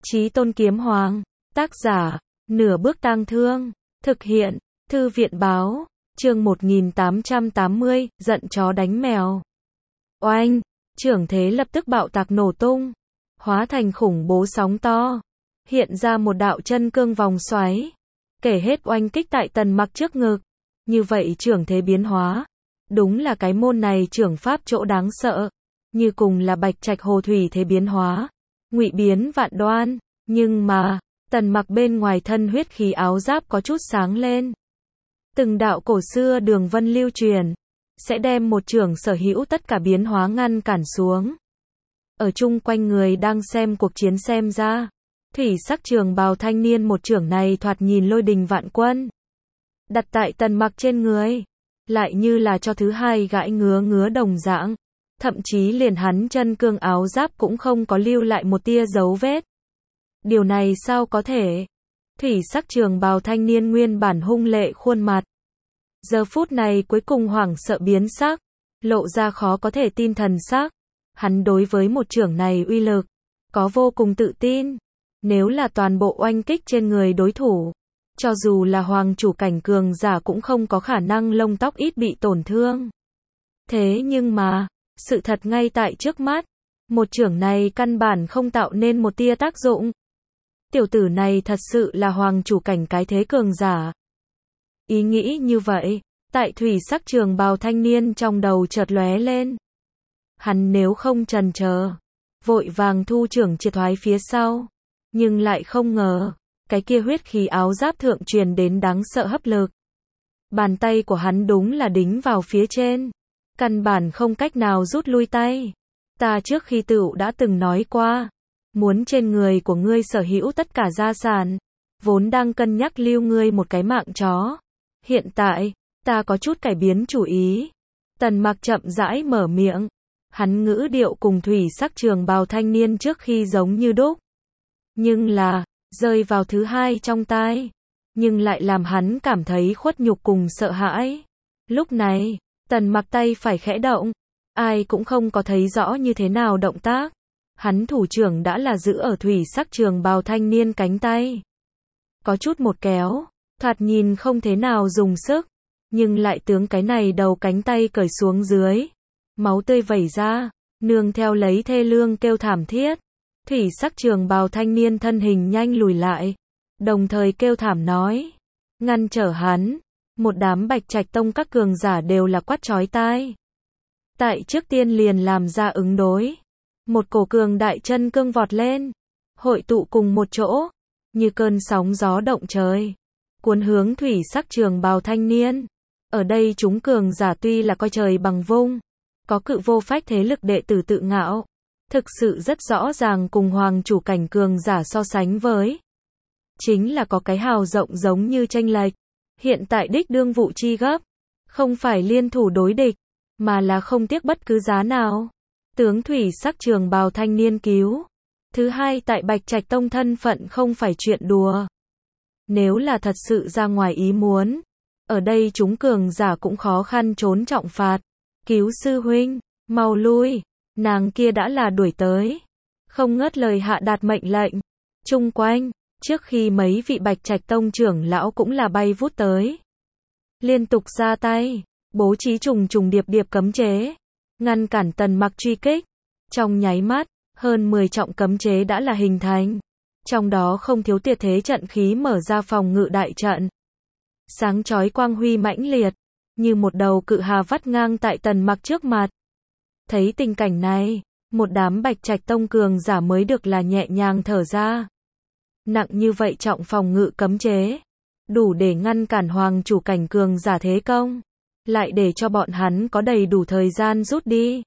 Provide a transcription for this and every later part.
Chí Tôn Kiếm Hoàng, tác giả, Nửa Bước Tang Thương, thực hiện, Thư viện báo, chương 1880, giận chó đánh mèo. Oanh, trưởng thế lập tức bạo tạc nổ tung, hóa thành khủng bố sóng to, hiện ra một đạo chân cương vòng xoáy, kể hết oanh kích tại Tần Mặc trước ngực. Như vậy trưởng thế biến hóa, đúng là cái môn này trưởng pháp chỗ đáng sợ, như cùng là bạch trạch hồ thủy thế biến hóa, ngụy biến vạn đoan, nhưng mà, Tần Mặc bên ngoài thân huyết khí áo giáp có chút sáng lên. Từng đạo cổ xưa đường vân lưu truyền, sẽ đem một trưởng sở hữu tất cả biến hóa ngăn cản xuống. Ở chung quanh người đang xem cuộc chiến xem ra, thủy sắc trường bào thanh niên một trưởng này thoạt nhìn lôi đình vạn quân. Đặt tại Tần Mặc trên người, lại như là cho thứ hai gãi ngứa đồng dạng, thậm chí liền hắn chân cương áo giáp cũng không có lưu lại một tia dấu vết. Điều này sao có thể? Thủy sắc trường bào thanh niên nguyên bản hung lệ khuôn mặt, giờ phút này cuối cùng hoảng sợ biến sắc, lộ ra khó có thể tin thần sắc. Hắn đối với một trưởng này uy lực, có vô cùng tự tin. Nếu là toàn bộ oanh kích trên người đối thủ, cho dù là hoàng chủ cảnh cường giả cũng không có khả năng lông tóc ít bị tổn thương. Thế nhưng mà, sự thật ngay tại trước mắt, một trưởng này căn bản không tạo nên một tia tác dụng. Tiểu tử này thật sự là hoàng chủ cảnh cái thế cường giả. Ý nghĩ như vậy, tại thủy sắc trường bào thanh niên trong đầu chợt lóe lên. Hắn nếu không chần chờ, vội vàng thu trưởng triệt thoái phía sau, nhưng lại không ngờ, cái kia huyết khí áo giáp thượng truyền đến đáng sợ hấp lực. Bàn tay của hắn đúng là đính vào phía trên, căn bản không cách nào rút lui tay. Ta trước khi tựu đã từng nói qua, muốn trên người của ngươi sở hữu tất cả gia sản, vốn đang cân nhắc lưu ngươi một cái mạng chó. Hiện tại, ta có chút cải biến chủ ý. Tần Mặc chậm rãi mở miệng, hắn ngữ điệu cùng thủy sắc trường bào thanh niên trước khi giống như đúc. Nhưng là, rơi vào thứ hai trong tai, nhưng lại làm hắn cảm thấy khuất nhục cùng sợ hãi. Lúc này, Tần Mặc tay phải khẽ động, ai cũng không có thấy rõ như thế nào động tác. Hắn thủ trưởng đã là giữ ở thủy sắc trường bào thanh niên cánh tay. Có chút một kéo, thoạt nhìn không thế nào dùng sức, nhưng lại tướng cái này đầu cánh tay cởi xuống dưới. Máu tươi vẩy ra, nương theo lấy thê lương kêu thảm thiết. Thủy sắc trường bào thanh niên thân hình nhanh lùi lại, đồng thời kêu thảm nói. Ngăn trở hắn, một đám bạch trạch tông các cường giả đều là quát chói tai. Tại trước tiên liền làm ra ứng đối. Một cổ cường đại chân cương vọt lên, hội tụ cùng một chỗ, như cơn sóng gió động trời, cuốn hướng thủy sắc trường bào thanh niên. Ở đây chúng cường giả tuy là coi trời bằng vung, có cự vô phách thế lực đệ tử tự ngạo, thực sự rất rõ ràng cùng hoàng chủ cảnh cường giả so sánh với. Chính là có cái hào rộng giống như chênh lệch. Hiện tại đích đương vụ chi gấp, không phải liên thủ đối địch, mà là không tiếc bất cứ giá nào. Tướng thủy sắc trường bào thanh niên cứu. Thứ hai tại Bạch Trạch Tông thân phận không phải chuyện đùa. Nếu là thật sự ra ngoài ý muốn, ở đây chúng cường giả cũng khó khăn trốn trọng phạt. Cứu sư huynh, mau lui, nàng kia đã là đuổi tới. Không ngớt lời hạ đạt mệnh lệnh. Chung quanh, trước khi mấy vị Bạch Trạch Tông trưởng lão cũng là bay vút tới. Liên tục ra tay, bố trí trùng điệp cấm chế, ngăn cản Tần Mặc truy kích. Trong nháy mắt, hơn 10 trọng cấm chế đã là hình thành. Trong đó không thiếu tuyệt thế trận khí mở ra phòng ngự đại trận. Sáng chói quang huy mãnh liệt, như một đầu cự hà vắt ngang tại Tần Mặc trước mặt. Thấy tình cảnh này, một đám Bạch Trạch Tông cường giả mới được là nhẹ nhàng thở ra. Nặng như vậy trọng phòng ngự cấm chế, đủ để ngăn cản hoàng chủ cảnh cường giả thế công, lại để cho bọn hắn có đầy đủ thời gian rút đi.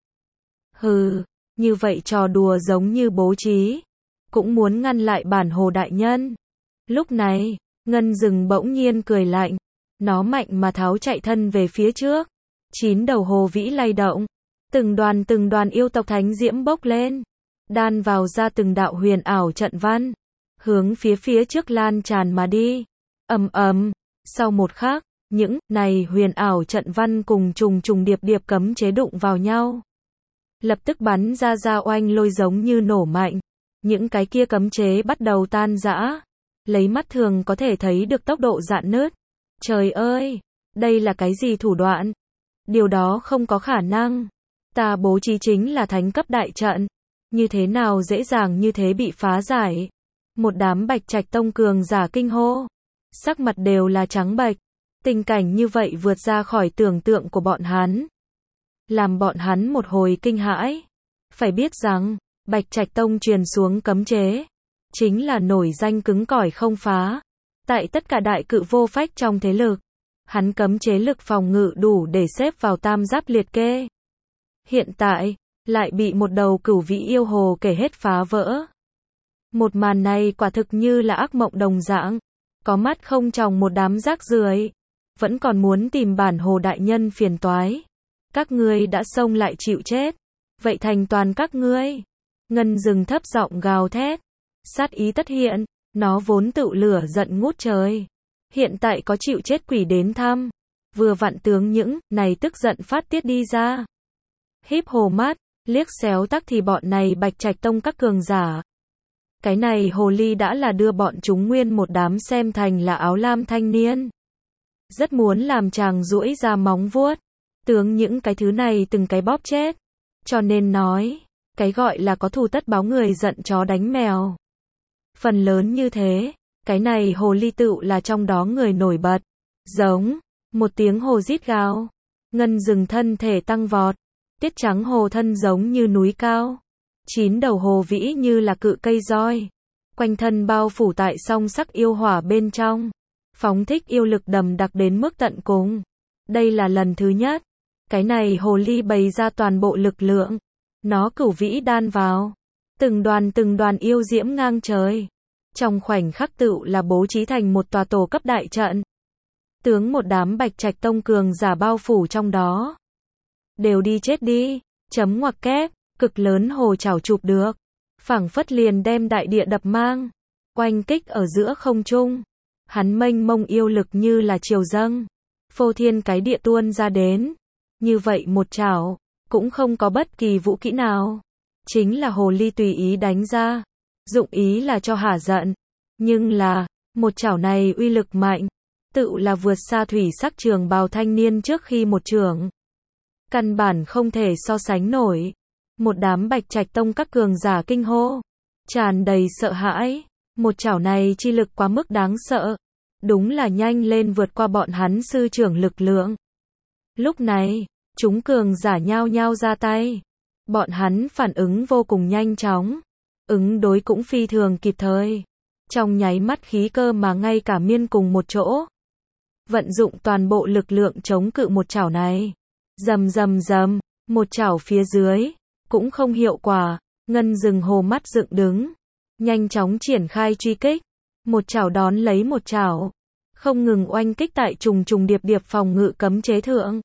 Hừ, như vậy trò đùa giống như bố trí, cũng muốn ngăn lại bản hồ đại nhân. Lúc này, Ngân Rừng bỗng nhiên cười lạnh, nó mạnh mà tháo chạy thân về phía trước. 9 đầu hồ vĩ lay động, từng đoàn yêu tộc thánh diễm bốc lên, đan vào ra từng đạo huyền ảo trận văn, hướng phía trước lan tràn mà đi. Ầm ầm, sau một khắc, những này huyền ảo trận văn cùng trùng điệp cấm chế đụng vào nhau, lập tức bắn ra oanh lôi giống như nổ mạnh, những cái kia cấm chế bắt đầu tan rã. Lấy mắt thường có thể thấy được tốc độ rạn nứt. Trời ơi, đây là cái gì thủ đoạn? Điều đó không có khả năng. Ta bố trí chính là thánh cấp đại trận. Như thế nào dễ dàng như thế bị phá giải? Một đám Bạch Trạch Tông cường giả kinh hô. Sắc mặt đều là trắng bệch. Tình cảnh như vậy vượt ra khỏi tưởng tượng của bọn hắn. Làm bọn hắn một hồi kinh hãi. Phải biết rằng, Bạch Trạch Tông truyền xuống cấm chế. Chính là nổi danh cứng cỏi không phá. Tại tất cả đại cự vô phách trong thế lực. Hắn cấm chế lực phòng ngự đủ để xếp vào tam giáp liệt kê. Hiện tại, lại bị một đầu cửu vĩ yêu hồ kể hết phá vỡ. Một màn này quả thực như là ác mộng đồng dạng. Có mắt không tròng một đám rác rưởi. Vẫn còn muốn tìm bản hồ đại nhân phiền toái. Các ngươi đã xông lại chịu chết. Vậy thành toàn các ngươi. Ngân Dừng thấp giọng gào thét. Sát ý tất hiện. Nó vốn tự lửa giận ngút trời. Hiện tại có chịu chết quỷ đến thăm. Vừa vặn tướng những này tức giận phát tiết đi ra. Híp hồ mắt, liếc xéo tắc thì bọn này Bạch Trạch Tông các cường giả. Cái này hồ ly đã là đưa bọn chúng nguyên một đám xem thành là áo lam thanh niên. Rất muốn làm chàng duỗi ra móng vuốt. Tướng những cái thứ này từng cái bóp chết. Cho nên nói, cái gọi là có thù tất báo người giận chó đánh mèo. Phần lớn như thế, cái này hồ ly tựu là trong đó người nổi bật. Giống, một tiếng hồ rít gào. Ngân Dừng thân thể tăng vọt. Tiết trắng hồ thân giống như núi cao. 9 đầu hồ vĩ như là cự cây roi. Quanh thân bao phủ tại song sắc yêu hỏa bên trong. Phóng thích yêu lực đầm đặc đến mức tận cùng. Đây là lần thứ nhất. Cái này hồ ly bày ra toàn bộ lực lượng. Nó cửu vĩ đan vào. Từng đoàn yêu diễm ngang trời. Trong khoảnh khắc tựu là bố trí thành một tòa tổ cấp đại trận. Tướng một đám Bạch Trạch Tông cường giả bao phủ trong đó. Đều đi chết đi. Chấm ngoặc kép. Cực lớn hồ chảo chụp được. Phảng phất liền đem đại địa đập mang. Oanh kích ở giữa không trung. Hắn mênh mông yêu lực như là triều dâng. Phô thiên cái địa tuôn ra đến. Như vậy một chảo. Cũng không có bất kỳ vũ kỹ nào. Chính là hồ ly tùy ý đánh ra. Dụng ý là cho hả giận. Nhưng là, một chảo này uy lực mạnh. Tự là vượt xa thủy sắc trường bào thanh niên trước khi một chưởng. Căn bản không thể so sánh nổi. Một đám Bạch Trạch Tông các cường giả kinh hô. Tràn đầy sợ hãi. Một chảo này chi lực quá mức đáng sợ. Đúng là nhanh lên vượt qua bọn hắn sư trưởng lực lượng. Lúc này, chúng cường giả nhao nhao ra tay. Bọn hắn phản ứng vô cùng nhanh chóng. Ứng đối cũng phi thường kịp thời. Trong nháy mắt khí cơ mà ngay cả miên cùng một chỗ. Vận dụng toàn bộ lực lượng chống cự một chảo này. Rầm rầm rầm, một chảo phía dưới. Cũng không hiệu quả. Ngân Dừng hồ mắt dựng đứng. Nhanh chóng triển khai truy kích. Một chảo đón lấy một chảo. Không ngừng oanh kích tại trùng trùng điệp điệp phòng ngự cấm chế thượng.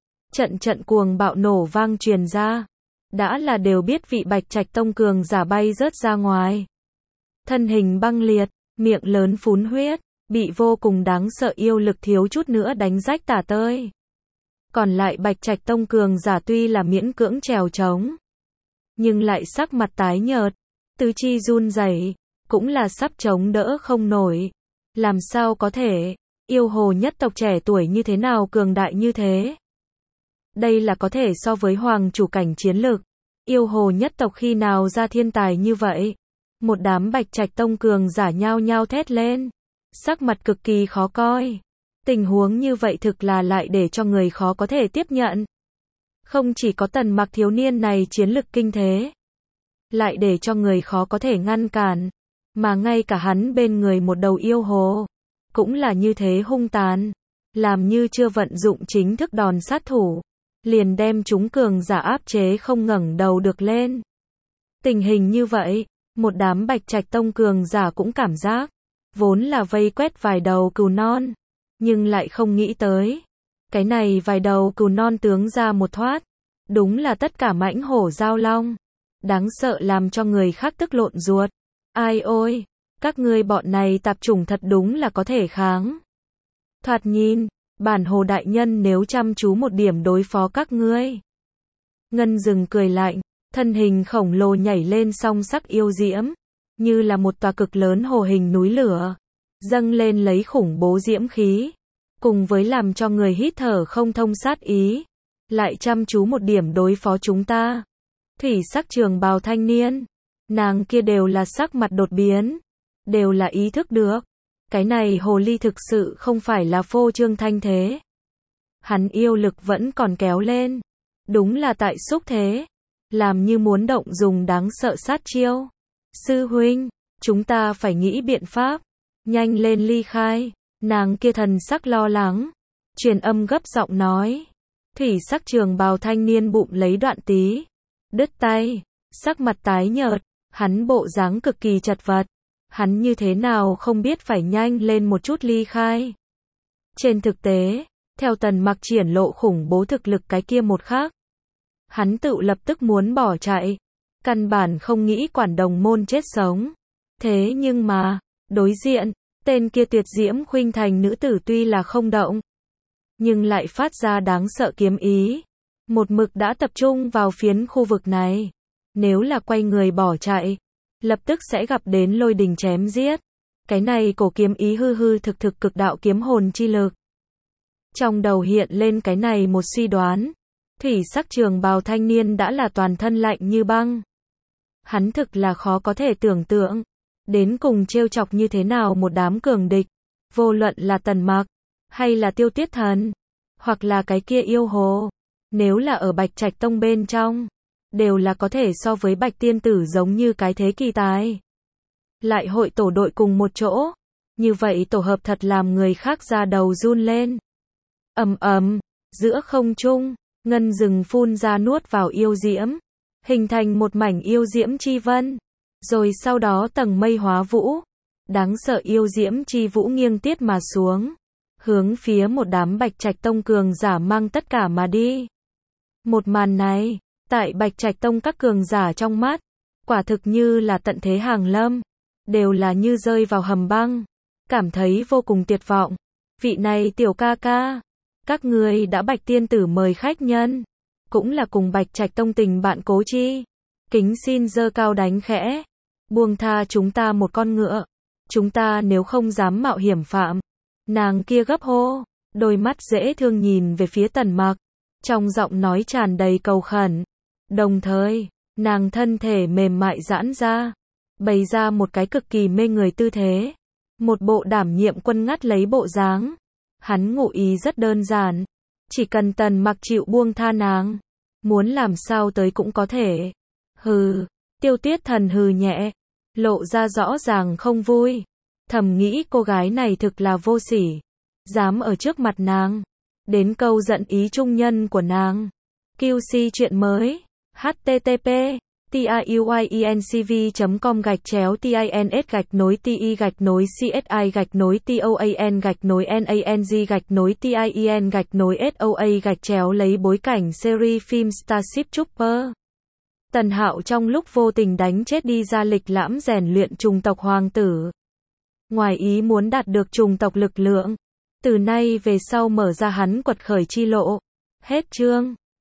Trận cuồng bạo nổ vang truyền ra. Đã là đều biết vị Bạch Trạch Tông cường giả bay rớt ra ngoài. Thân hình băng liệt, miệng lớn phún huyết, bị vô cùng đáng sợ yêu lực thiếu chút nữa đánh rách tả tơi. Còn lại Bạch Trạch Tông cường giả tuy là miễn cưỡng trèo trống, nhưng lại sắc mặt tái nhợt, tứ chi run rẩy, cũng là sắp chống đỡ không nổi. Làm sao có thể, yêu hồ nhất tộc trẻ tuổi như thế nào cường đại như thế? Đây là có thể so với hoàng chủ cảnh chiến lực. Yêu hồ nhất tộc khi nào ra thiên tài như vậy? Một đám Bạch Trạch Tông cường giả nhao nhao thét lên. Sắc mặt cực kỳ khó coi. Tình huống như vậy thực là lại để cho người khó có thể tiếp nhận. Không chỉ có Tần Mặc thiếu niên này chiến lực kinh thế. Lại để cho người khó có thể ngăn cản. Mà ngay cả hắn bên người một đầu yêu hồ. Cũng là như thế hung tàn. Làm như chưa vận dụng chính thức đòn sát thủ. Liền đem chúng cường giả áp chế không ngẩng đầu được lên. Tình hình như vậy, một đám Bạch Trạch Tông cường giả cũng cảm giác, vốn là vây quét vài đầu cừu non, nhưng lại không nghĩ tới. Cái này vài đầu cừu non tướng ra một thoát, đúng là tất cả mãnh hổ giao long. Đáng sợ làm cho người khác tức lộn ruột. Ai ôi, các ngươi bọn này tạp chủng thật đúng là có thể kháng. Thoạt nhìn, bản hồ đại nhân nếu chăm chú một điểm đối phó các ngươi. Ngân Dừng cười lạnh, Thân hình khổng lồ nhảy lên song sắc yêu diễm, như là một tòa cực lớn hồ hình núi lửa, dâng lên lấy khủng bố diễm khí, cùng với làm cho người hít thở không thông sát ý, lại chăm chú một điểm đối phó chúng ta. Thủy sắc trường bào thanh niên, nàng kia đều là sắc mặt đột biến, đều là ý thức được, cái này hồ ly thực sự không phải là phô trương thanh thế. Hắn yêu lực vẫn còn kéo lên, đúng là tại xúc thế, làm như muốn động dùng đáng sợ sát chiêu. Sư huynh, chúng ta phải nghĩ biện pháp, nhanh lên ly khai. Nàng kia thần sắc lo lắng, truyền âm gấp giọng nói. Thủy sắc trường bào thanh niên bụng lấy đoạn tí, đứt tay, sắc mặt tái nhợt, hắn bộ dáng cực kỳ chật vật. Hắn như thế nào không biết phải nhanh lên một chút ly khai. Trên thực tế, theo Tần Mặc triển lộ khủng bố thực lực cái kia một khắc, hắn tự lập tức muốn bỏ chạy, căn bản không nghĩ quản đồng môn chết sống. Thế nhưng mà, đối diện, tên kia tuyệt diễm khuynh thành nữ tử tuy là không động, nhưng lại phát ra đáng sợ kiếm ý, một mực đã tập trung vào phiến khu vực này. Nếu là quay người bỏ chạy, lập tức sẽ gặp đến lôi đình chém giết. Cái này cổ kiếm ý hư hư thực thực cực đạo kiếm hồn chi lực. Trong đầu hiện lên cái này một suy đoán, thủy sắc trường bào thanh niên đã là toàn thân lạnh như băng. Hắn thực là khó có thể tưởng tượng, đến cùng trêu chọc như thế nào một đám cường địch, vô luận là Tần Mặc, hay là Tiêu Tiết Thần, hoặc là cái kia yêu hồ, nếu là ở Bạch Trạch Tông bên trong, đều là có thể so với Bạch Tiên Tử giống như cái thế kỳ tài. Lại hội tổ đội cùng một chỗ, như vậy tổ hợp thật làm người khác da đầu run lên. Ầm ầm, giữa không trung, ngân rừng phun ra nuốt vào yêu diễm, hình thành một mảnh yêu diễm chi vân, rồi sau đó tầng mây hóa vũ, đáng sợ yêu diễm chi vũ nghiêng tiết mà xuống, hướng phía một đám Bạch Trạch Tông cường giả mang tất cả mà đi. Một màn này, tại Bạch Trạch Tông các cường giả trong mắt, quả thực như là tận thế hàng lâm, đều là như rơi vào hầm băng, cảm thấy vô cùng tuyệt vọng. Vị này tiểu ca ca, các ngươi đã Bạch Tiên Tử mời khách nhân, cũng là cùng Bạch Trạch Tông tình bạn cố chi, kính xin giơ cao đánh khẽ, buông tha chúng ta một con ngựa, chúng ta nếu không dám mạo hiểm phạm. Nàng kia gấp hô, đôi mắt dễ thương nhìn về phía Tần Mặc, trong giọng nói tràn đầy cầu khẩn, đồng thời, nàng thân thể mềm mại giãn ra, bày ra một cái cực kỳ mê người tư thế, một bộ đảm nhiệm quân ngắt lấy bộ dáng. Hắn ngụ ý rất đơn giản, chỉ cần Tần Mặc chịu buông tha nàng, muốn làm sao tới cũng có thể. Hừ, Tiêu Tiết Thần hừ nhẹ, lộ ra rõ ràng không vui, thầm nghĩ cô gái này thực là vô sỉ, dám ở trước mặt nàng, đến câu giận ý trung nhân của nàng. QC chuyện mới, http tiuyenCV.com/TINS-TOAN-NANG-TIEN-SOA lấy bối cảnh series phim Starship Trooper. Tần Hạo trong lúc vô tình đánh chết đi ra lịch lãm rèn luyện trùng tộc hoàng tử. Ngoài ý muốn đạt được trùng tộc lực lượng, từ nay về sau mở ra hắn quật khởi chi lộ. Hết chương.